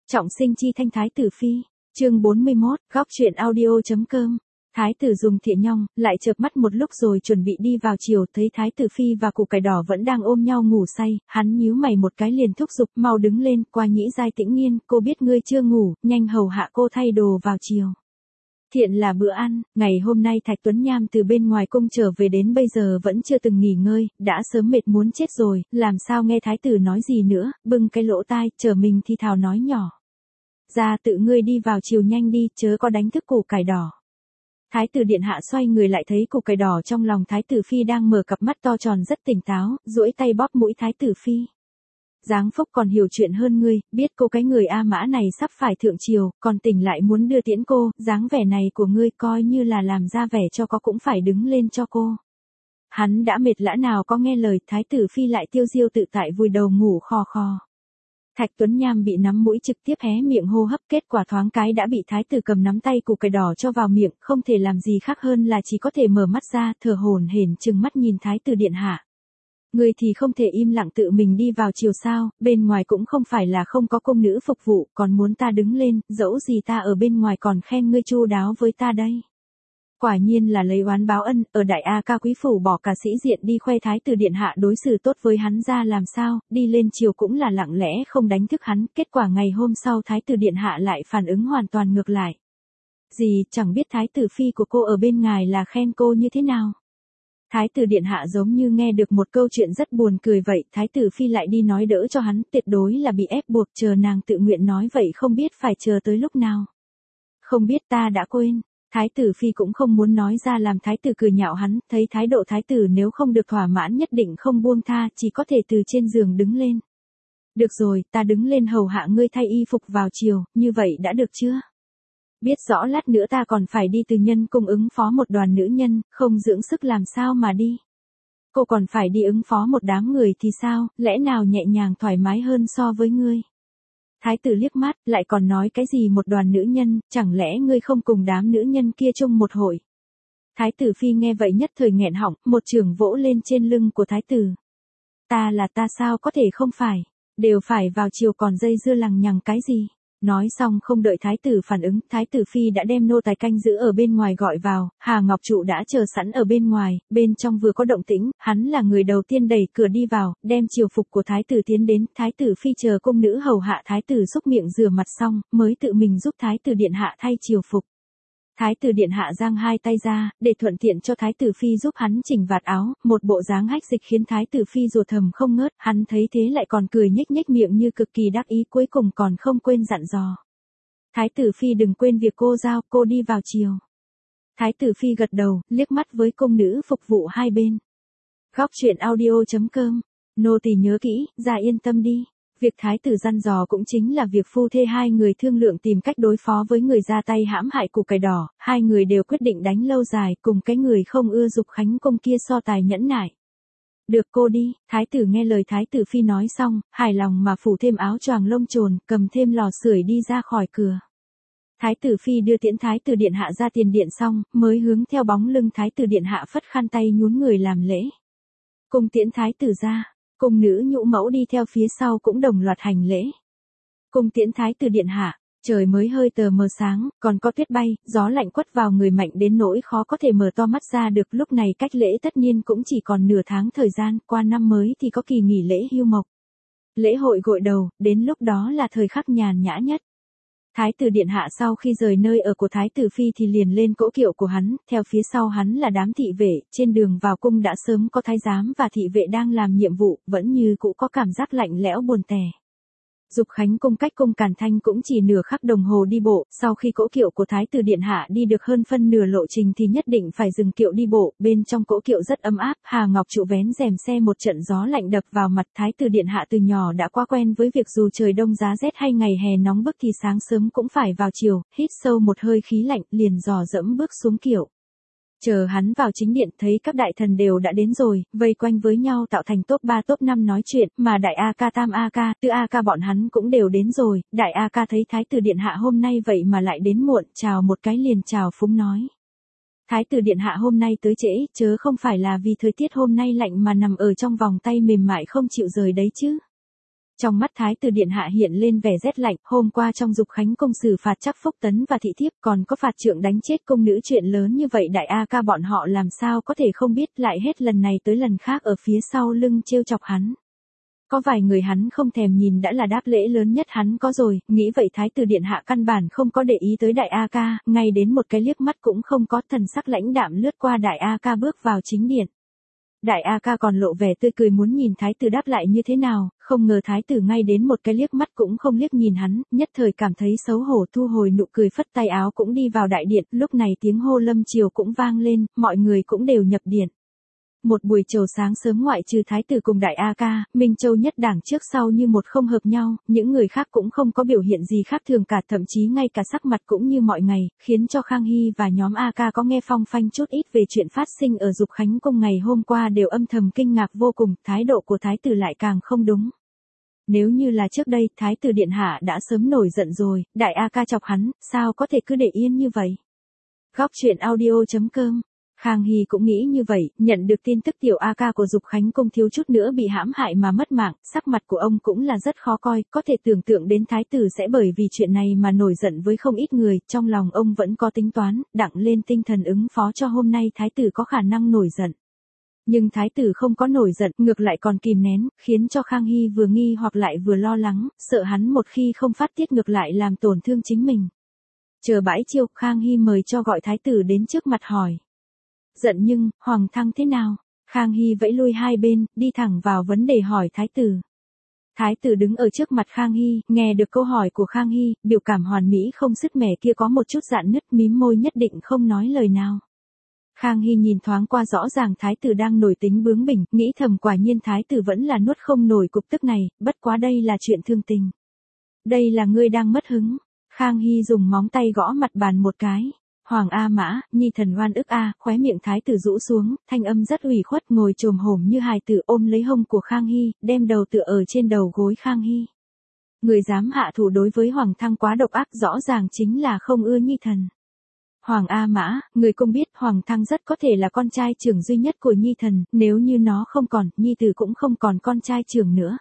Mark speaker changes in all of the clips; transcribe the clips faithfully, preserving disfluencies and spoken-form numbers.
Speaker 1: Trọng sinh chi thanh thái tử phi, chương bốn mươi mốt, góc truyện audio.com. Thái tử dùng thìa nhong, lại chợp mắt một lúc rồi chuẩn bị đi vào chiều, thấy thái tử phi và củ cải đỏ vẫn đang ôm nhau ngủ say, hắn nhíu mày một cái liền thúc giục, mau đứng lên, qua nhĩ giai tĩnh nghiên, cô biết ngươi chưa ngủ, nhanh hầu hạ cô thay đồ vào chiều. Thiện là bữa ăn, ngày hôm nay Thạch Tuấn Nham từ bên ngoài cung trở về đến bây giờ vẫn chưa từng nghỉ ngơi, đã sớm mệt muốn chết rồi, làm sao nghe thái tử nói gì nữa, bưng cái lỗ tai, chờ mình thì thào nói nhỏ. Ra tự ngươi đi vào chiều nhanh đi, chớ có đánh thức củ cải đỏ. Thái tử điện hạ xoay người lại thấy củ cải đỏ trong lòng thái tử phi đang mở cặp mắt to tròn rất tỉnh táo, duỗi tay bóp mũi thái tử phi. Giáng Phúc còn hiểu chuyện hơn ngươi, biết cô cái người A Mã này sắp phải thượng triều, còn tỉnh lại muốn đưa tiễn cô, dáng vẻ này của ngươi coi như là làm ra vẻ cho có cũng phải đứng lên cho cô. Hắn đã mệt lã nào có nghe lời, thái tử phi lại tiêu diêu tự tại vùi đầu ngủ khò khò. Thạch Tuấn Nham bị nắm mũi trực tiếp hé miệng hô hấp, kết quả thoáng cái đã bị thái tử cầm nắm tay củ cải đỏ cho vào miệng, không thể làm gì khác hơn là chỉ có thể mở mắt ra, thở hổn hển trừng mắt nhìn thái tử điện hạ. Ngươi thì không thể im lặng tự mình đi vào chiều sao, bên ngoài cũng không phải là không có công nữ phục vụ, còn muốn ta đứng lên, dẫu gì ta ở bên ngoài còn khen ngươi chu đáo với ta đây. Quả nhiên là lấy oán báo ân, ở đại A Ca quý phủ bỏ cả sĩ diện đi khoe thái tử điện hạ đối xử tốt với hắn ra làm sao, đi lên chiều cũng là lặng lẽ không đánh thức hắn, kết quả ngày hôm sau thái tử điện hạ lại phản ứng hoàn toàn ngược lại. Gì, chẳng biết thái tử phi của cô ở bên ngài là khen cô như thế nào. Thái tử điện hạ giống như nghe được một câu chuyện rất buồn cười vậy, thái tử phi lại đi nói đỡ cho hắn, tuyệt đối là bị ép buộc, chờ nàng tự nguyện nói vậy không biết phải chờ tới lúc nào. Không biết, ta đã quên. Thái tử phi cũng không muốn nói ra làm thái tử cười nhạo hắn, thấy thái độ thái tử nếu không được thỏa mãn nhất định không buông tha, chỉ có thể từ trên giường đứng lên. Được rồi, ta đứng lên hầu hạ ngươi thay y phục vào chiều, như vậy đã được chưa? Biết rõ lát nữa ta còn phải đi từ nhân cung ứng phó một đoàn nữ nhân, không dưỡng sức làm sao mà đi. Cô còn phải đi ứng phó một đám người thì sao, lẽ nào nhẹ nhàng thoải mái hơn so với ngươi? Thái tử liếc mắt, lại còn nói cái gì một đoàn nữ nhân, chẳng lẽ ngươi không cùng đám nữ nhân kia chung một hội? Thái tử phi nghe vậy nhất thời nghẹn họng, một chưởng vỗ lên trên lưng của thái tử. Ta là ta sao có thể không phải, đều phải vào chiều còn dây dưa lằng nhằng cái gì? Nói xong không đợi thái tử phản ứng, thái tử phi đã đem nô tài canh giữ ở bên ngoài gọi vào, Hà Ngọc Trụ đã chờ sẵn ở bên ngoài, bên trong vừa có động tĩnh, hắn là người đầu tiên đẩy cửa đi vào, đem triều phục của thái tử tiến đến, thái tử phi chờ cung nữ hầu hạ thái tử xúc miệng rửa mặt xong, mới tự mình giúp thái tử điện hạ thay triều phục. Thái tử điện hạ giang hai tay ra, để thuận tiện cho thái tử phi giúp hắn chỉnh vạt áo, một bộ dáng hách dịch khiến thái tử phi rùa thầm không ngớt, hắn thấy thế lại còn cười nhếch nhếch miệng như cực kỳ đắc ý, cuối cùng còn không quên dặn dò. Thái tử phi đừng quên việc cô giao, cô đi vào chiều. Thái tử phi gật đầu, liếc mắt với cung nữ phục vụ hai bên. Góc truyện audio.com, nô tỳ nhớ kỹ, ra yên tâm đi. Việc thái tử dặn dò cũng chính là việc phu thê hai người thương lượng tìm cách đối phó với người ra tay hãm hại củ cải đỏ, hai người đều quyết định đánh lâu dài, cùng cái người không ưa dục khánh công kia so tài nhẫn nại. Được cô đi, thái tử nghe lời thái tử phi nói xong, hài lòng mà phủ thêm áo choàng lông trồn, cầm thêm lò sưởi đi ra khỏi cửa. Thái tử phi đưa tiễn thái tử điện hạ ra tiền điện xong, mới hướng theo bóng lưng thái tử điện hạ phất khăn tay nhún người làm lễ. Cùng tiễn thái tử ra. Cung nữ nhũ mẫu đi theo phía sau cũng đồng loạt hành lễ. Cung tiễn thái tử điện hạ, trời mới hơi tờ mờ sáng, còn có tuyết bay, gió lạnh quất vào người mạnh đến nỗi khó có thể mở to mắt ra được, lúc này cách lễ tất niên cũng chỉ còn nửa tháng thời gian, qua năm mới thì có kỳ nghỉ lễ hưu mộc. Lễ hội gội đầu, đến lúc đó là thời khắc nhàn nhã nhất. Thái tử điện hạ sau khi rời nơi ở của thái tử phi thì liền lên cỗ kiệu của hắn, theo phía sau hắn là đám thị vệ, trên đường vào cung đã sớm có thái giám và thị vệ đang làm nhiệm vụ, vẫn như cũ có cảm giác lạnh lẽo buồn tẻ. Dục Khánh cung cách cung Càn Thanh cũng chỉ nửa khắc đồng hồ đi bộ, sau khi cỗ kiệu của thái tử điện hạ đi được hơn phân nửa lộ trình thì nhất định phải dừng kiệu đi bộ, bên trong cỗ kiệu rất ấm áp, Hà Ngọc Trụ vén rèm xe một trận gió lạnh đập vào mặt, thái tử điện hạ từ nhỏ đã quá quen với việc dù trời đông giá rét hay ngày hè nóng bức thì sáng sớm cũng phải vào chiều, hít sâu một hơi khí lạnh, liền dò dẫm bước xuống kiệu. Chờ hắn vào chính điện thấy các đại thần đều đã đến rồi, vây quanh với nhau tạo thành top ba top năm nói chuyện, mà đại A Ca tam A Ca, tư A Ca bọn hắn cũng đều đến rồi, đại A Ca thấy thái tử điện hạ hôm nay vậy mà lại đến muộn, chào một cái liền chào phúng nói. Thái tử điện hạ hôm nay tới trễ, chớ không phải là vì thời tiết hôm nay lạnh mà nằm ở trong vòng tay mềm mại không chịu rời đấy chứ. Trong mắt Thái tử điện hạ hiện lên vẻ rét lạnh, hôm qua trong Dục Khánh cung xử phạt chắc Phúc Tấn và thị thiếp, còn có phạt trượng đánh chết cung nữ, chuyện lớn như vậy đại A ca bọn họ làm sao có thể không biết, lại hết lần này tới lần khác ở phía sau lưng trêu chọc hắn. Có vài người hắn không thèm nhìn đã là đáp lễ lớn nhất hắn có rồi, nghĩ vậy Thái tử điện hạ căn bản không có để ý tới đại A ca, ngay đến một cái liếc mắt cũng không có, thần sắc lãnh đạm lướt qua đại A ca bước vào chính điện. Đại A ca còn lộ vẻ tươi cười muốn nhìn Thái tử đáp lại như thế nào, không ngờ Thái tử ngay đến một cái liếc mắt cũng không liếc nhìn hắn, nhất thời cảm thấy xấu hổ thu hồi nụ cười, phất tay áo cũng đi vào đại điện, lúc này tiếng hô lâm triều cũng vang lên, mọi người cũng đều nhập điện. Một buổi chiều sáng sớm ngoại trừ Thái tử cùng đại A ca, Minh Châu nhất đảng trước sau như một không hợp nhau, những người khác cũng không có biểu hiện gì khác thường cả, thậm chí ngay cả sắc mặt cũng như mọi ngày, khiến cho Khang Hy và nhóm A ca có nghe phong phanh chút ít về chuyện phát sinh ở Dục Khánh cung ngày hôm qua đều âm thầm kinh ngạc vô cùng, thái độ của Thái tử lại càng không đúng. Nếu như là trước đây, Thái tử điện hạ đã sớm nổi giận rồi, đại A ca chọc hắn, sao có thể cứ để yên như vậy. Góc truyện audio chấm com. Khang Hy cũng nghĩ như vậy, nhận được tin tức tiểu A ca của Dục Khánh cung thiếu chút nữa bị hãm hại mà mất mạng, sắc mặt của ông cũng là rất khó coi, có thể tưởng tượng đến Thái tử sẽ bởi vì chuyện này mà nổi giận với không ít người, trong lòng ông vẫn có tính toán, đặng lên tinh thần ứng phó cho hôm nay Thái tử có khả năng nổi giận. Nhưng Thái tử không có nổi giận, ngược lại còn kìm nén, khiến cho Khang Hy vừa nghi hoặc lại vừa lo lắng, sợ hắn một khi không phát tiết ngược lại làm tổn thương chính mình. Chờ bãi chiều, Khang Hy mời cho gọi Thái tử đến trước mặt hỏi. Giận nhưng, Hoàng thăng thế nào? Khang Hy vẫy lui hai bên, đi thẳng vào vấn đề hỏi Thái tử. Thái tử đứng ở trước mặt Khang Hy, nghe được câu hỏi của Khang Hy, biểu cảm hoàn mỹ không sứt mẻ kia có một chút dạn nứt, mím môi nhất định không nói lời nào. Khang Hy nhìn thoáng qua rõ ràng Thái tử đang nổi tính bướng bỉnh, nghĩ thầm quả nhiên Thái tử vẫn là nuốt không nổi cục tức này, bất quá đây là chuyện thương tình. Đây là ngươi đang mất hứng. Khang Hy dùng móng tay gõ mặt bàn một cái. Hoàng A Mã, nhi thần oan ức A, khóe miệng Thái tử rũ xuống, thanh âm rất ủy khuất, ngồi chồm hổm như hài tử ôm lấy hông của Khang Hy, đem đầu tựa ở trên đầu gối Khang Hy. Người dám hạ thủ đối với Hoàng thăng quá độc ác, rõ ràng chính là không ưa nhi thần. Hoàng A Mã, người cũng biết Hoàng thăng rất có thể là con trai trưởng duy nhất của nhi thần, nếu như nó không còn, nhi tử cũng không còn con trai trưởng nữa.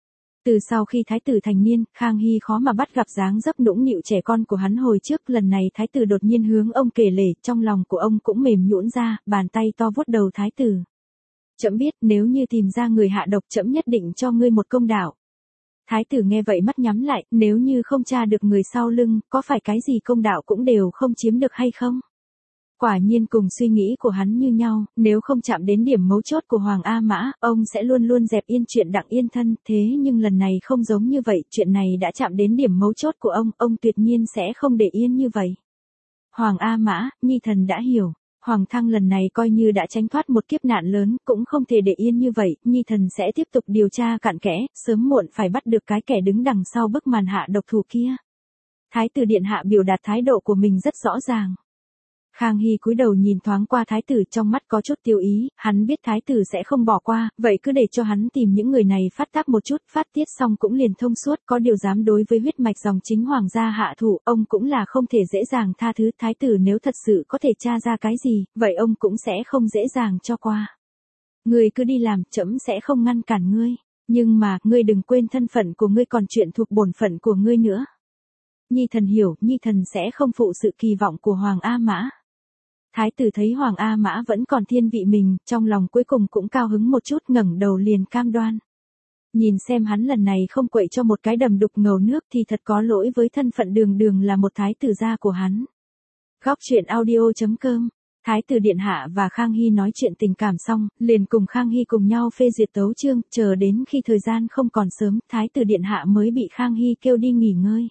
Speaker 1: Từ sau khi Thái tử thành niên, Khang Hy khó mà bắt gặp dáng dấp nũng nịu trẻ con của hắn hồi trước, lần này Thái tử đột nhiên hướng ông kể lể, trong lòng của ông cũng mềm nhũn ra, bàn tay to vuốt đầu Thái tử. Trẫm biết, nếu như tìm ra người hạ độc, trẫm nhất định cho ngươi một công đạo. Thái tử nghe vậy mắt nhắm lại, nếu như không tra được người sau lưng, có phải cái gì công đạo cũng đều không chiếm được hay không? Quả nhiên cùng suy nghĩ của hắn như nhau, nếu không chạm đến điểm mấu chốt của Hoàng A Mã, ông sẽ luôn luôn dẹp yên chuyện đặng yên thân, thế nhưng lần này không giống như vậy, chuyện này đã chạm đến điểm mấu chốt của ông, ông tuyệt nhiên sẽ không để yên như vậy. Hoàng A Mã, nhi thần đã hiểu, Hoàng thăng lần này coi như đã tránh thoát một kiếp nạn lớn, cũng không thể để yên như vậy, nhi thần sẽ tiếp tục điều tra cặn kẽ, sớm muộn phải bắt được cái kẻ đứng đằng sau bức màn hạ độc thủ kia. Thái tử điện hạ biểu đạt thái độ của mình rất rõ ràng. Khang Hy cúi đầu nhìn thoáng qua Thái tử, trong mắt có chút tiêu ý, hắn biết Thái tử sẽ không bỏ qua, vậy cứ để cho hắn tìm những người này phát tác một chút, phát tiết xong cũng liền thông suốt, có điều dám đối với huyết mạch dòng chính hoàng gia hạ thủ, ông cũng là không thể dễ dàng tha thứ. Thái tử nếu thật sự có thể tra ra cái gì, vậy ông cũng sẽ không dễ dàng cho qua. Ngươi cứ đi làm, trẫm sẽ không ngăn cản ngươi, nhưng mà, ngươi đừng quên thân phận của ngươi còn chuyện thuộc bổn phận của ngươi nữa. Nhi thần hiểu, nhi thần sẽ không phụ sự kỳ vọng của Hoàng A Mã. Thái tử thấy Hoàng A Mã vẫn còn thiên vị mình, trong lòng cuối cùng cũng cao hứng một chút, ngẩng đầu liền cam đoan. Nhìn xem hắn lần này không quậy cho một cái đầm đục ngầu nước thì thật có lỗi với thân phận đường đường là một thái tử gia của hắn. Góc truyện audio chấm com. Thái tử điện hạ và Khang Hy nói chuyện tình cảm xong, liền cùng Khang Hy cùng nhau phê duyệt tấu chương, chờ đến khi thời gian không còn sớm, Thái tử điện hạ mới bị Khang Hy kêu đi nghỉ ngơi.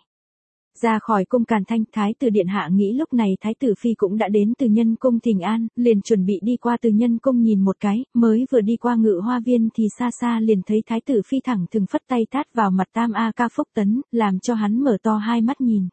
Speaker 1: Ra khỏi cung Càn Thanh, Thái tử điện hạ nghĩ lúc này Thái tử phi cũng đã đến Từ Nhân cung thỉnh an, liền chuẩn bị đi qua Từ Nhân cung nhìn một cái, mới vừa đi qua Ngự Hoa viên thì xa xa liền thấy Thái tử phi thẳng thừng phất tay tát vào mặt Tam A Ca Phúc Tấn, làm cho hắn mở to hai mắt nhìn.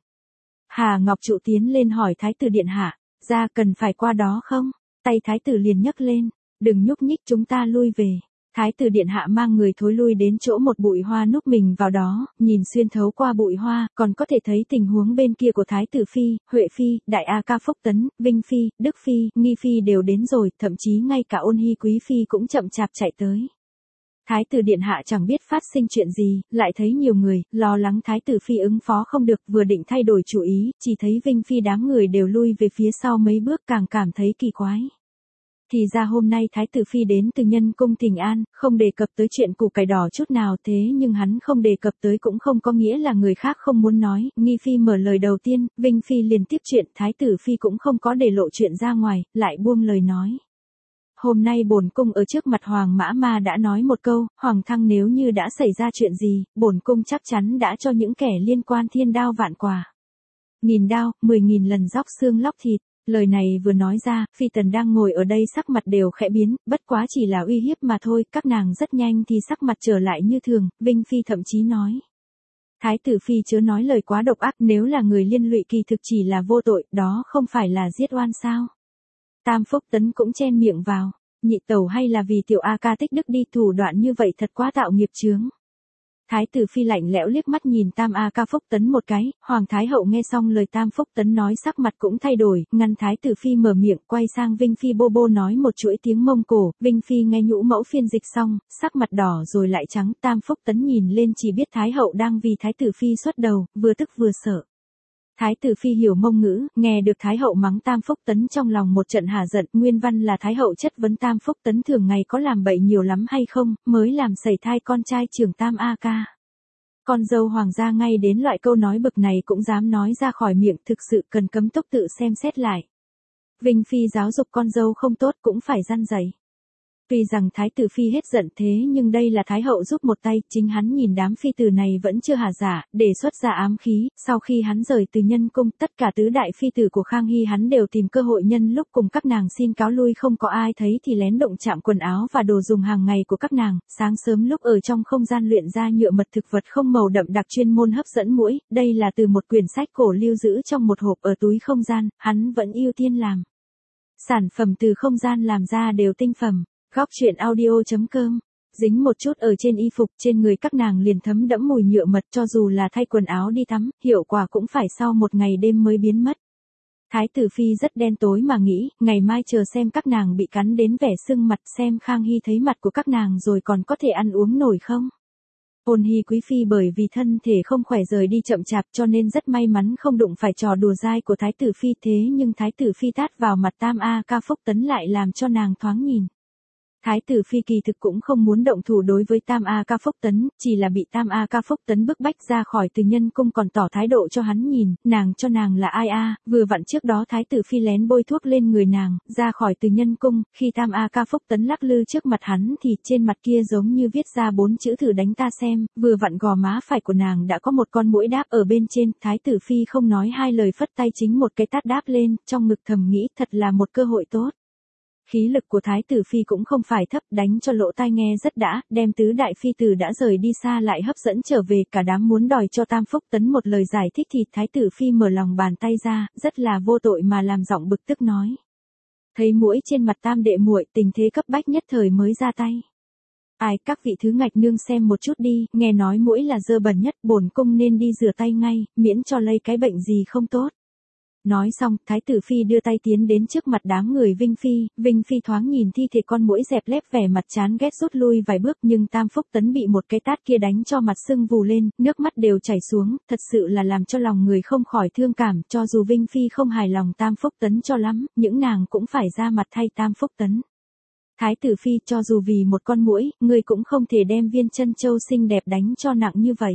Speaker 1: Hà Ngọc Trụ tiến lên hỏi Thái tử điện hạ, ra cần phải qua đó không? Tay Thái tử liền nhấc lên, đừng nhúc nhích, chúng ta lui về. Thái tử điện hạ mang người thối lui đến chỗ một bụi hoa núp mình vào đó, nhìn xuyên thấu qua bụi hoa, còn có thể thấy tình huống bên kia của Thái tử phi, Huệ phi, Đại A Ca Phúc Tấn, Vinh phi, Đức phi, Nghi phi đều đến rồi, thậm chí ngay cả Ôn Hy quý phi cũng chậm chạp chạy tới. Thái tử điện hạ chẳng biết phát sinh chuyện gì, lại thấy nhiều người, lo lắng thái tử phi ứng phó không được, vừa định thay đổi chủ ý, chỉ thấy Vinh Phi đám người đều lui về phía sau mấy bước càng cảm thấy kỳ quái. Thì ra hôm nay thái tử phi đến từ nhân cung Thịnh An, không đề cập tới chuyện củ cải đỏ chút nào, thế nhưng hắn không đề cập tới cũng không có nghĩa là người khác không muốn nói. Nghi Phi mở lời đầu tiên, Vinh Phi liền tiếp chuyện, thái tử phi cũng không có để lộ chuyện ra ngoài, lại buông lời nói. Hôm nay bổn cung ở trước mặt Hoàng Mã Ma đã nói một câu, Hoàng thăng nếu như đã xảy ra chuyện gì, bổn cung chắc chắn đã cho những kẻ liên quan thiên đao vạn quả. Nghìn đao, mười nghìn lần róc xương lóc thịt. Lời này vừa nói ra, Phi Tần đang ngồi ở đây sắc mặt đều khẽ biến, bất quá chỉ là uy hiếp mà thôi, các nàng rất nhanh thì sắc mặt trở lại như thường. Vinh Phi thậm chí nói. Thái tử Phi chớ nói lời quá độc ác, nếu là người liên lụy kỳ thực chỉ là vô tội, đó không phải là giết oan sao. Tam Phúc Tấn cũng chen miệng vào, nhị tẩu hay là vì tiểu A ca tích đức đi, thủ đoạn như vậy thật quá tạo nghiệp chướng. Thái tử Phi lạnh lẽo liếc mắt nhìn Tam A ca Phúc Tấn một cái, Hoàng Thái Hậu nghe xong lời Tam Phúc Tấn nói sắc mặt cũng thay đổi, ngăn Thái tử Phi mở miệng, quay sang Vinh Phi bô bô nói một chuỗi tiếng Mông Cổ. Vinh Phi nghe nhũ mẫu phiên dịch xong, sắc mặt đỏ rồi lại trắng. Tam Phúc Tấn nhìn lên chỉ biết Thái Hậu đang vì Thái tử Phi xuất đầu, vừa tức vừa sợ. Thái tử Phi hiểu Mông ngữ, nghe được Thái Hậu mắng Tam Phúc Tấn trong lòng một trận hả giận, nguyên văn là Thái Hậu chất vấn Tam Phúc Tấn thường ngày có làm bậy nhiều lắm hay không, mới làm sẩy thai con trai trưởng Tam A ca. Con dâu hoàng gia ngay đến loại câu nói bực này cũng dám nói ra khỏi miệng, thực sự cần cấm túc tự xem xét lại. Vinh Phi giáo dục con dâu không tốt cũng phải răn dạy. Tuy rằng Thái tử Phi hết giận thế nhưng đây là Thái Hậu giúp một tay, chính hắn nhìn đám phi tử này vẫn chưa hả giả, để xuất ra ám khí, sau khi hắn rời từ nhân cung, tất cả tứ đại phi tử của Khang Hy hắn đều tìm cơ hội nhân lúc cùng các nàng xin cáo lui không có ai thấy thì lén động chạm quần áo và đồ dùng hàng ngày của các nàng, sáng sớm lúc ở trong không gian luyện ra nhựa mật thực vật không màu đậm đặc chuyên môn hấp dẫn muỗi, đây là từ một quyển sách cổ lưu giữ trong một hộp ở túi không gian, hắn vẫn ưu tiên làm. Sản phẩm từ không gian làm ra đều tinh phẩm. Góc truyện audio chấm com. Dính một chút ở trên y phục, trên người các nàng liền thấm đẫm mùi nhựa mật, cho dù là thay quần áo đi tắm, hiệu quả cũng phải sau một ngày đêm mới biến mất. Thái tử Phi rất đen tối mà nghĩ, ngày mai chờ xem các nàng bị cắn đến vẻ sưng mặt, xem Khang Hy thấy mặt của các nàng rồi còn có thể ăn uống nổi không. Ôn Hy quý phi bởi vì thân thể không khỏe rời đi chậm chạp cho nên rất may mắn không đụng phải trò đùa dai của Thái tử Phi, thế nhưng Thái tử Phi tát vào mặt Tam A ca Phúc Tấn lại làm cho nàng thoáng nhìn. Thái tử Phi kỳ thực cũng không muốn động thủ đối với Tam A ca Phúc Tấn, chỉ là bị Tam A ca Phúc Tấn bức bách ra khỏi từ nhân cung còn tỏ thái độ cho hắn nhìn, nàng cho nàng là ai a, vừa vặn trước đó Thái tử Phi lén bôi thuốc lên người nàng, ra khỏi từ nhân cung, khi Tam A ca Phúc Tấn lắc lư trước mặt hắn thì trên mặt kia giống như viết ra bốn chữ thử đánh ta xem, vừa vặn gò má phải của nàng đã có một con muỗi đáp ở bên trên, Thái tử Phi không nói hai lời phất tay chính một cái tát đáp lên, trong ngực thầm nghĩ thật là một cơ hội tốt. Khí lực của Thái tử Phi cũng không phải thấp, đánh cho lỗ tai nghe rất đã, đem tứ đại phi tử đã rời đi xa lại hấp dẫn trở về, cả đám muốn đòi cho Tam Phúc Tấn một lời giải thích thì Thái tử Phi mở lòng bàn tay ra, rất là vô tội mà làm giọng bực tức nói. Thấy muỗi trên mặt Tam đệ muội, tình thế cấp bách nhất thời mới ra tay. Ai, các vị thứ ngạch nương xem một chút đi, nghe nói muỗi là dơ bẩn nhất, bổn cung nên đi rửa tay ngay, miễn cho lây cái bệnh gì không tốt. Nói xong, Thái tử Phi đưa tay tiến đến trước mặt đám người Vinh Phi, Vinh Phi thoáng nhìn thi thể con muỗi dẹp lép vẻ mặt chán ghét rút lui vài bước nhưng Tam Phúc Tấn bị một cái tát kia đánh cho mặt sưng vù lên, nước mắt đều chảy xuống, thật sự là làm cho lòng người không khỏi thương cảm, cho dù Vinh Phi không hài lòng Tam Phúc Tấn cho lắm, những nàng cũng phải ra mặt thay Tam Phúc Tấn. Thái tử Phi cho dù vì một con muỗi, ngươi cũng không thể đem viên chân châu xinh đẹp đánh cho nặng như vậy.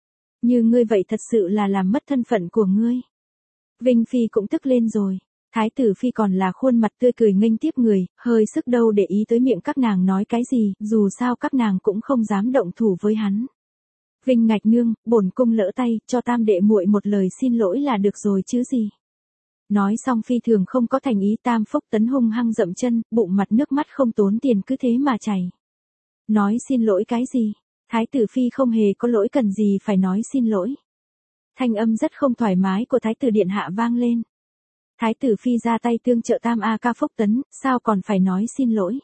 Speaker 1: Như ngươi vậy thật sự là làm mất thân phận của ngươi. Vinh Phi cũng tức lên rồi. Thái tử Phi còn là khuôn mặt tươi cười nghênh tiếp người, hơi sức đâu để ý tới miệng các nàng nói cái gì, dù sao các nàng cũng không dám động thủ với hắn. Vinh ngạch nương, bổn cung lỡ tay, cho Tam đệ muội một lời xin lỗi là được rồi chứ gì. Nói xong phi thường không có thành ý, Tam Phúc Tấn hung hăng dậm chân, bụng mặt nước mắt không tốn tiền cứ thế mà chảy. Nói xin lỗi cái gì? Thái tử Phi không hề có lỗi cần gì phải nói xin lỗi. Thanh âm rất không thoải mái của Thái tử điện hạ vang lên. Thái tử Phi ra tay tương trợ Tam A ca Phúc Tấn, sao còn phải nói xin lỗi?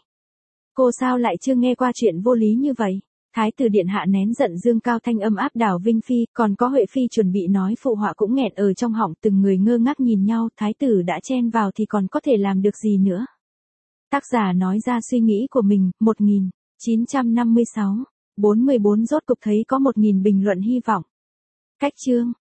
Speaker 1: Cô sao lại chưa nghe qua chuyện vô lý như vậy? Thái tử điện hạ nén giận dương cao thanh âm áp đảo Vinh Phi, còn có Huệ Phi chuẩn bị nói phụ họa cũng nghẹn ở trong họng, từng người ngơ ngác nhìn nhau, thái tử đã chen vào thì còn có thể làm được gì nữa? Tác giả nói ra suy nghĩ của mình, một nghìn. chín trăm năm mươi sáu, bốn mươi bốn rốt cục thấy có một nghìn bình luận hy vọng. Cách chương.